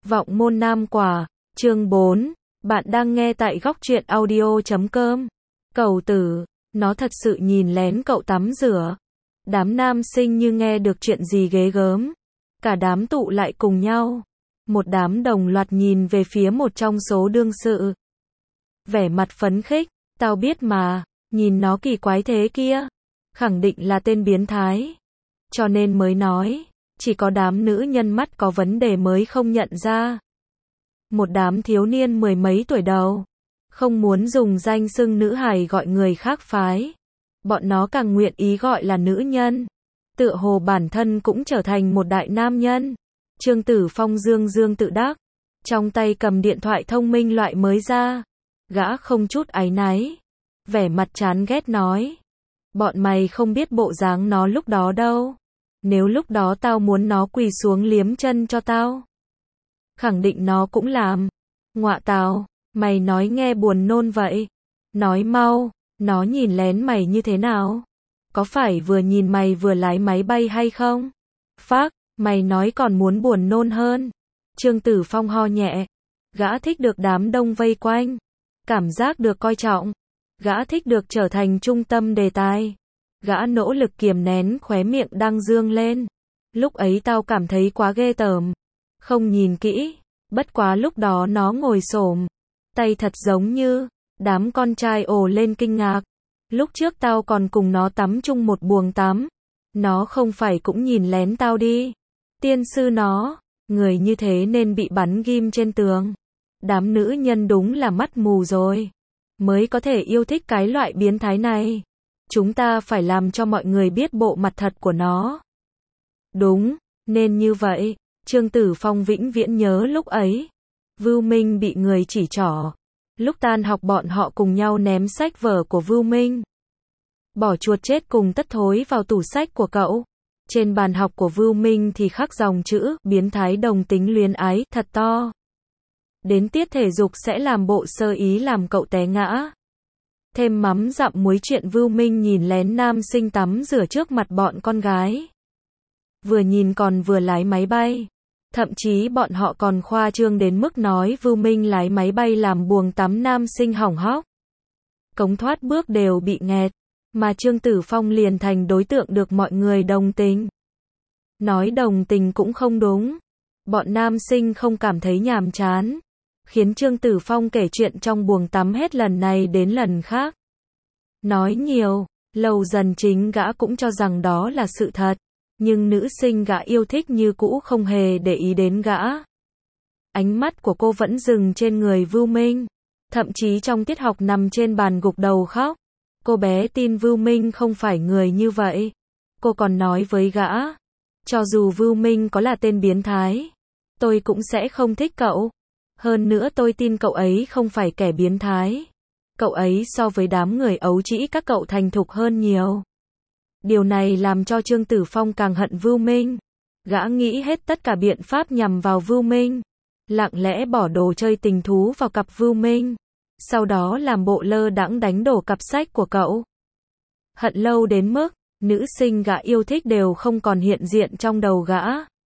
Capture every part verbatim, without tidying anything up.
Vọng môn nam quả, chương bốn, bạn đang nghe tại góc truyện audio chấm com. Cẩu tử, nó thật sự nhìn lén cậu tắm rửa. Đám nam sinh như nghe được chuyện gì ghê gớm. Cả đám tụ lại cùng nhau. Một đám đồng loạt nhìn về phía một trong số đương sự. Vẻ mặt phấn khích, tao biết mà, nhìn nó kỳ quái thế kia. Khẳng định là tên biến thái. Cho nên mới nói, chỉ có đám nữ nhân mắt có vấn đề mới không nhận ra. Một đám thiếu niên mười mấy tuổi đầu, không muốn dùng danh xưng nữ hài gọi người khác phái. Bọn nó càng nguyện ý gọi là nữ nhân. Tựa hồ bản thân cũng trở thành một đại nam nhân. Trương Tử Phong dương dương tự đắc, trong tay cầm điện thoại thông minh loại mới ra. Gã không chút áy náy, vẻ mặt chán ghét nói. Bọn mày không biết bộ dáng nó lúc đó đâu. Nếu lúc đó tao muốn nó quỳ xuống liếm chân cho tao, khẳng định nó cũng làm. Ngọa tào, mày nói nghe buồn nôn vậy. Nói mau, nó nhìn lén mày như thế nào? Có phải vừa nhìn mày vừa lái máy bay hay không? Phác, mày nói còn muốn buồn nôn hơn. Trương Tử Phong ho nhẹ. Gã thích được đám đông vây quanh. Cảm giác được coi trọng. Gã thích được trở thành trung tâm đề tài. Gã nỗ lực kiềm nén khóe miệng đang dương lên. Lúc ấy tao cảm thấy quá ghê tởm. Không nhìn kỹ, bất quá lúc đó nó ngồi xổm, tay thật giống như, đám con trai ồ lên kinh ngạc. Lúc trước tao còn cùng nó tắm chung một buồng tắm. Nó không phải cũng nhìn lén tao đi. Tiên sư nó, người như thế nên bị bắn ghim trên tường. Đám nữ nhân đúng là mắt mù rồi. Mới có thể yêu thích cái loại biến thái này. Chúng ta phải làm cho mọi người biết bộ mặt thật của nó. Đúng, nên như vậy. Trương Tử Phong vĩnh viễn nhớ lúc ấy. Vưu Minh bị người chỉ trỏ. Lúc tan học bọn họ cùng nhau ném sách vở của Vưu Minh. Bỏ chuột chết cùng tất thối vào tủ sách của cậu. Trên bàn học của Vưu Minh thì khắc dòng chữ, biến thái đồng tính luyến ái, thật to. Đến tiết thể dục sẽ làm bộ sơ ý làm cậu té ngã. Thêm mắm dặm muối chuyện Vưu Minh nhìn lén nam sinh tắm rửa trước mặt bọn con gái. Vừa nhìn còn vừa lái máy bay. Thậm chí bọn họ còn khoa trương đến mức nói Vưu Minh lái máy bay làm buồng tắm nam sinh hỏng hóc. Cống thoát bước đều bị nghẹt. Mà Trương Tử Phong liền thành đối tượng được mọi người đồng tình. Nói đồng tình cũng không đúng. Bọn nam sinh không cảm thấy nhàm chán. Khiến Trương Tử Phong kể chuyện trong buồng tắm hết lần này đến lần khác. Nói nhiều, lâu dần chính gã cũng cho rằng đó là sự thật. Nhưng nữ sinh gã yêu thích như cũ không hề để ý đến gã. Ánh mắt của cô vẫn dừng trên người Vưu Minh. Thậm chí trong tiết học nằm trên bàn gục đầu khóc. Cô bé tin Vưu Minh không phải người như vậy. Cô còn nói với gã. Cho dù Vưu Minh có là tên biến thái, tôi cũng sẽ không thích cậu. Hơn nữa tôi tin cậu ấy không phải kẻ biến thái. Cậu ấy so với đám người ấu trĩ các cậu thành thục hơn nhiều. Điều này làm cho Trương Tử Phong càng hận Vưu Minh. Gã nghĩ hết tất cả biện pháp nhằm vào Vưu Minh. Lặng lẽ bỏ đồ chơi tình thú vào cặp Vưu Minh. Sau đó làm bộ lơ đãng đánh đổ cặp sách của cậu. Hận lâu đến mức, nữ sinh gã yêu thích đều không còn hiện diện trong đầu gã.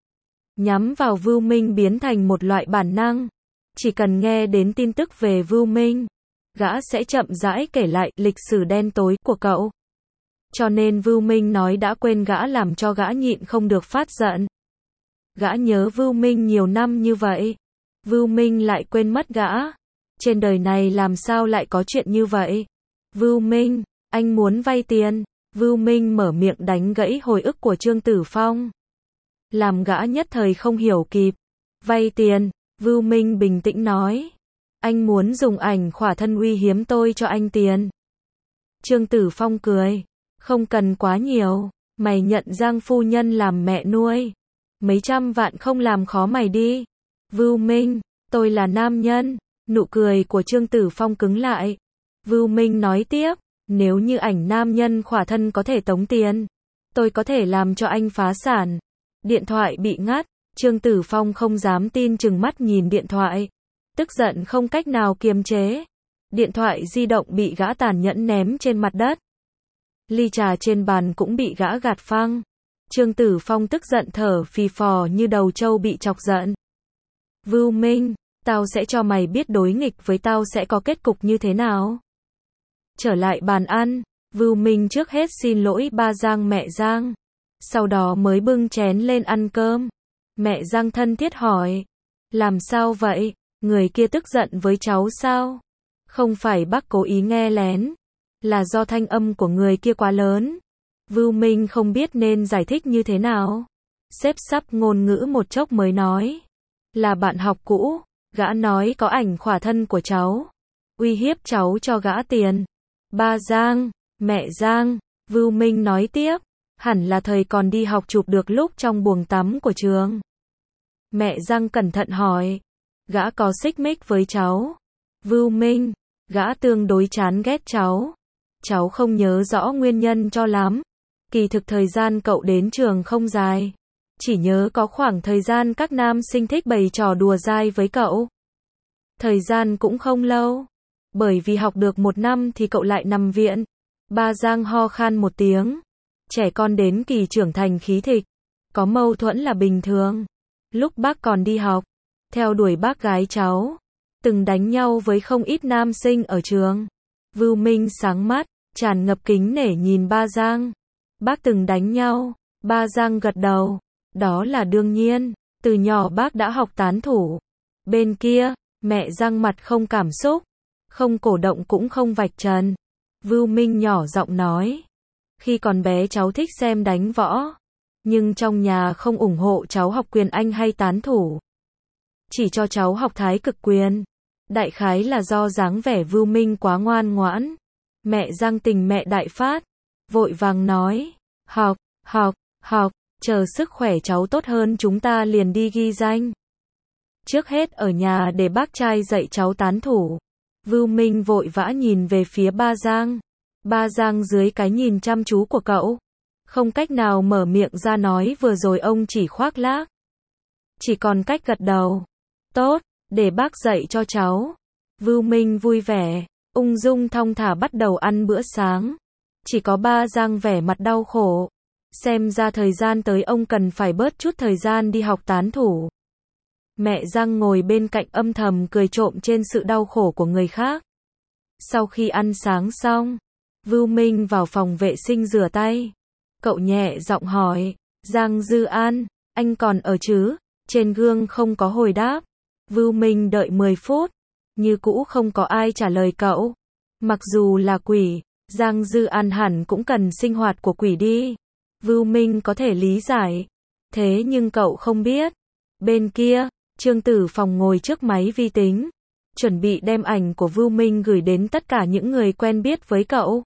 Nhắm vào Vưu Minh biến thành một loại bản năng. Chỉ cần nghe đến tin tức về Vưu Minh, gã sẽ chậm rãi kể lại lịch sử đen tối của cậu. Cho nên Vưu Minh nói đã quên gã làm cho gã nhịn không được phát giận. Gã nhớ Vưu Minh nhiều năm như vậy. Vưu Minh lại quên mất gã. Trên đời này làm sao lại có chuyện như vậy? Vưu Minh, anh muốn vay tiền. Vưu Minh mở miệng đánh gãy hồi ức của Trương Tử Phong. Làm gã nhất thời không hiểu kịp. Vay tiền, Vưu Minh bình tĩnh nói. Anh muốn dùng ảnh khỏa thân uy hiếm tôi cho anh tiền. Trương Tử Phong cười. Không cần quá nhiều. Mày nhận Giang phu nhân làm mẹ nuôi. Mấy trăm vạn không làm khó mày đi. Vưu Minh, tôi là nam nhân. Nụ cười của Trương Tử Phong cứng lại. Vưu Minh nói tiếp. Nếu như ảnh nam nhân khỏa thân có thể tống tiền, tôi có thể làm cho anh phá sản. Điện thoại bị ngắt. Trương Tử Phong không dám tin chừng mắt nhìn điện thoại. Tức giận không cách nào kiềm chế. Điện thoại di động bị gã tàn nhẫn ném trên mặt đất. Ly trà trên bàn cũng bị gã gạt phăng. Trương Tử Phong tức giận thở phì phò như đầu trâu bị chọc giận. Vưu Minh, tao sẽ cho mày biết đối nghịch với tao sẽ có kết cục như thế nào. Trở lại bàn ăn, Vưu Minh trước hết xin lỗi ba Giang mẹ Giang. Sau đó mới bưng chén lên ăn cơm. Mẹ Giang thân thiết hỏi. Làm sao vậy? Người kia tức giận với cháu sao? Không phải bác cố ý nghe lén. Là do thanh âm của người kia quá lớn. Vưu Minh không biết nên giải thích như thế nào. Xếp sắp ngôn ngữ một chốc mới nói. Là bạn học cũ. Gã nói có ảnh khỏa thân của cháu. Uy hiếp cháu cho gã tiền. Ba Giang, mẹ Giang, Vưu Minh nói tiếp. Hẳn là thầy còn đi học chụp được lúc trong buồng tắm của trường. Mẹ Giang cẩn thận hỏi. Gã có xích mích với cháu. Vưu Minh, gã tương đối chán ghét cháu. Cháu không nhớ rõ nguyên nhân cho lắm. Kỳ thực thời gian cậu đến trường không dài. Chỉ nhớ có khoảng thời gian các nam sinh thích bày trò đùa dai với cậu. Thời gian cũng không lâu. Bởi vì học được một năm thì cậu lại nằm viện. Ba Giang ho khan một tiếng. Trẻ con đến kỳ trưởng thành khí thịt. Có mâu thuẫn là bình thường. Lúc bác còn đi học, theo đuổi bác gái cháu. Từng đánh nhau với không ít nam sinh ở trường. Vưu Minh sáng mắt, tràn ngập kính nể nhìn ba Giang. Bác từng đánh nhau. Ba Giang gật đầu. Đó là đương nhiên. Từ nhỏ bác đã học tán thủ. Bên kia, mẹ Giang mặt không cảm xúc. Không cổ động cũng không vạch trần. Vưu Minh nhỏ giọng nói. Khi còn bé cháu thích xem đánh võ. Nhưng trong nhà không ủng hộ cháu học quyền Anh hay tán thủ. Chỉ cho cháu học thái cực quyền. Đại khái là do dáng vẻ Vưu Minh quá ngoan ngoãn. Mẹ Giang tình mẹ đại phát. Vội vàng nói. Học, học, học. Chờ sức khỏe cháu tốt hơn chúng ta liền đi ghi danh. Trước hết ở nhà để bác trai dạy cháu tán thủ. Vưu Minh vội vã nhìn về phía ba Giang. Ba Giang dưới cái nhìn chăm chú của cậu. Không cách nào mở miệng ra nói vừa rồi ông chỉ khoác lác. Chỉ còn cách gật đầu. Tốt, để bác dạy cho cháu. Vưu Minh vui vẻ, ung dung thong thả bắt đầu ăn bữa sáng. Chỉ có ba Giang vẻ mặt đau khổ. Xem ra thời gian tới ông cần phải bớt chút thời gian đi học tán thủ. Mẹ Giang ngồi bên cạnh âm thầm cười trộm trên sự đau khổ của người khác. Sau khi ăn sáng xong, Vưu Minh vào phòng vệ sinh rửa tay. Cậu nhẹ giọng hỏi, Giang Dư An, anh còn ở chứ? Trên gương không có hồi đáp. Vưu Minh đợi mười phút, như cũ không có ai trả lời cậu. Mặc dù là quỷ, Giang Dư An hẳn cũng cần sinh hoạt của quỷ đi. Vưu Minh có thể lý giải. Thế nhưng cậu không biết. Bên kia, Trương Tử Phòng ngồi trước máy vi tính. Chuẩn bị đem ảnh của Vưu Minh gửi đến tất cả những người quen biết với cậu.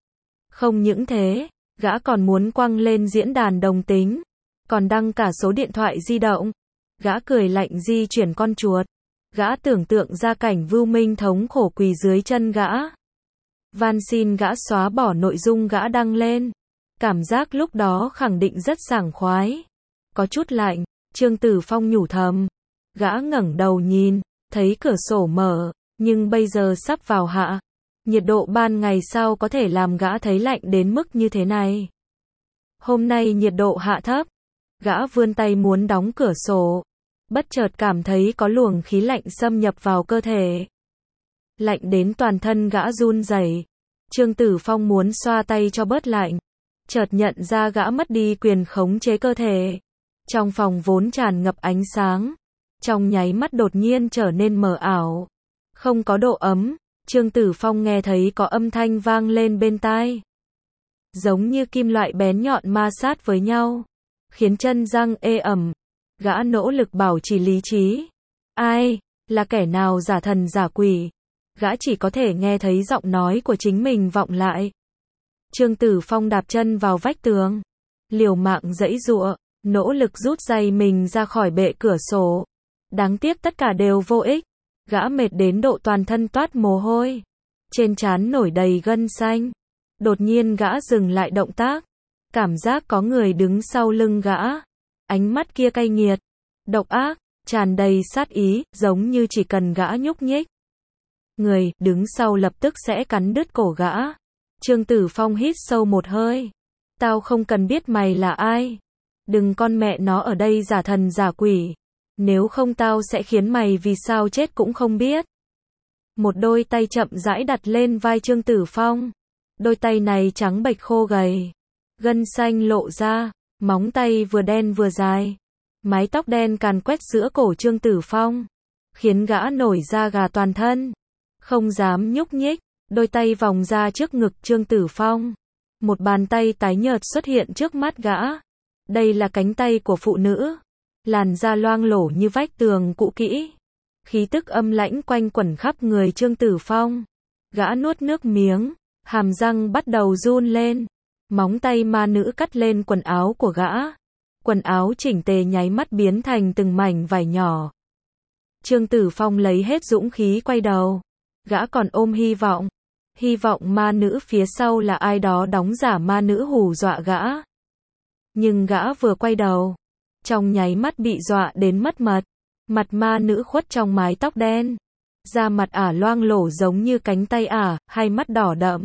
Không những thế, gã còn muốn quăng lên diễn đàn đồng tính. Còn đăng cả số điện thoại di động. Gã cười lạnh di chuyển con chuột. Gã tưởng tượng ra cảnh Vưu Minh thống khổ quỳ dưới chân gã. Van xin gã xóa bỏ nội dung gã đăng lên. Cảm giác lúc đó khẳng định rất sảng khoái. Có chút lạnh, Trương Tử Phong nhủ thầm. Gã ngẩng đầu nhìn, thấy cửa sổ mở, nhưng bây giờ sắp vào hạ. Nhiệt độ ban ngày sao có thể làm gã thấy lạnh đến mức như thế này. Hôm nay nhiệt độ hạ thấp. Gã vươn tay muốn đóng cửa sổ. Bất chợt cảm thấy có luồng khí lạnh xâm nhập vào cơ thể. Lạnh đến toàn thân gã run rẩy. Trương Tử Phong muốn xoa tay cho bớt lạnh. Chợt nhận ra gã mất đi quyền khống chế cơ thể. Trong phòng vốn tràn ngập ánh sáng. Trong nháy mắt đột nhiên trở nên mờ ảo. Không có độ ấm. Trương Tử Phong nghe thấy có âm thanh vang lên bên tai. Giống như kim loại bén nhọn ma sát với nhau. Khiến chân răng ê ẩm. Gã nỗ lực bảo trì lý trí. Ai? Là kẻ nào giả thần giả quỷ? Gã chỉ có thể nghe thấy giọng nói của chính mình vọng lại. Trương Tử Phong đạp chân vào vách tường. Liều mạng giãy giụa, nỗ lực rút giày mình ra khỏi bệ cửa sổ. Đáng tiếc tất cả đều vô ích. Gã mệt đến độ toàn thân toát mồ hôi. Trên trán nổi đầy gân xanh. Đột nhiên gã dừng lại động tác. Cảm giác có người đứng sau lưng gã. Ánh mắt kia cay nghiệt, độc ác, tràn đầy sát ý, giống như chỉ cần gã nhúc nhích. Người đứng sau lập tức sẽ cắn đứt cổ gã. Trương Tử Phong hít sâu một hơi. Tao không cần biết mày là ai. Đừng con mẹ nó ở đây giả thần giả quỷ. Nếu không tao sẽ khiến mày vì sao chết cũng không biết. Một đôi tay chậm rãi đặt lên vai Trương Tử Phong. Đôi tay này trắng bệch khô gầy. Gân xanh lộ ra, móng tay vừa đen vừa dài. Mái tóc đen càn quét giữa cổ Trương Tử Phong, khiến gã nổi da gà toàn thân. Không dám nhúc nhích, đôi tay vòng ra trước ngực Trương Tử Phong. Một bàn tay tái nhợt xuất hiện trước mắt gã. Đây là cánh tay của phụ nữ. Làn da loang lổ như vách tường cũ kỹ. Khí tức âm lãnh quanh quẩn khắp người Trương Tử Phong. Gã nuốt nước miếng, hàm răng bắt đầu run lên. Móng tay ma nữ cắt lên quần áo của gã. Quần áo chỉnh tề nháy mắt biến thành từng mảnh vải nhỏ. Trương Tử Phong lấy hết dũng khí quay đầu. Gã còn ôm hy vọng. Hy vọng ma nữ phía sau là ai đó đóng giả ma nữ hù dọa gã. Nhưng gã vừa quay đầu, trong nháy mắt bị dọa đến mất mật. Mặt ma nữ khuất trong mái tóc đen. Da mặt ả loang lổ giống như cánh tay ả, hai mắt đỏ đậm.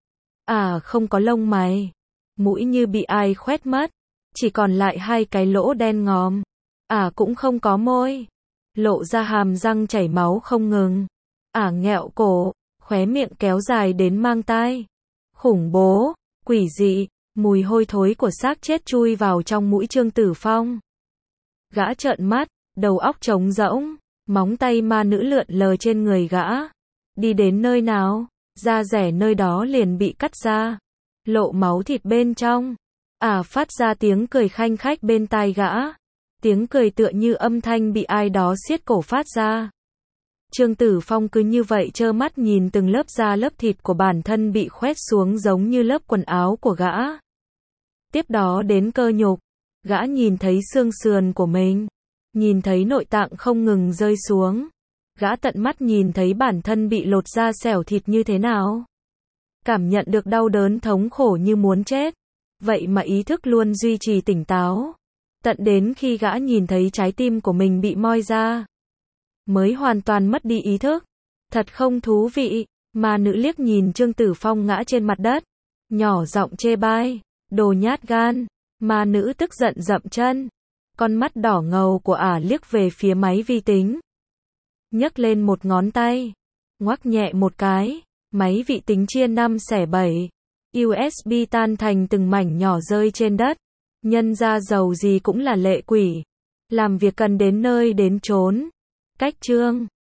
Ả không có lông mày. Mũi như bị ai khoét mất. Chỉ còn lại hai cái lỗ đen ngòm. Ả cũng không có môi. Lộ ra hàm răng chảy máu không ngừng. Ả nghẹo cổ, khóe miệng kéo dài đến mang tai. Khủng bố, quỷ dị, mùi hôi thối của xác chết chui vào trong mũi Trương Tử Phong. Gã trợn mắt, đầu óc trống rỗng, móng tay ma nữ lượn lờ trên người gã. Đi đến nơi nào, da rẻ nơi đó liền bị cắt ra, lộ máu thịt bên trong. Ả phát ra tiếng cười khanh khách bên tai gã. Tiếng cười tựa như âm thanh bị ai đó siết cổ phát ra. Trương Tử Phong cứ như vậy trơ mắt nhìn từng lớp da lớp thịt của bản thân bị khoét xuống giống như lớp quần áo của gã. Tiếp đó đến cơ nhục, gã nhìn thấy xương sườn của mình, nhìn thấy nội tạng không ngừng rơi xuống. Gã tận mắt nhìn thấy bản thân bị lột da xẻo thịt như thế nào. Cảm nhận được đau đớn thống khổ như muốn chết. Vậy mà ý thức luôn duy trì tỉnh táo. Tận đến khi gã nhìn thấy trái tim của mình bị moi ra, mới hoàn toàn mất đi ý thức. Thật không thú vị. Ma nữ liếc nhìn Trương Tử Phong ngã trên mặt đất, nhỏ giọng chê bai. Đồ nhát gan. Ma nữ tức giận dậm chân. Con mắt đỏ ngầu của ả liếc về phía máy vi tính. Nhấc lên một ngón tay, ngoắc nhẹ một cái, máy vi tính chia năm xẻ bảy. u ét bê tan thành từng mảnh nhỏ rơi trên đất. Nhân ra giàu gì cũng là lệ quỷ. Làm việc cần đến nơi đến chốn. Cách chương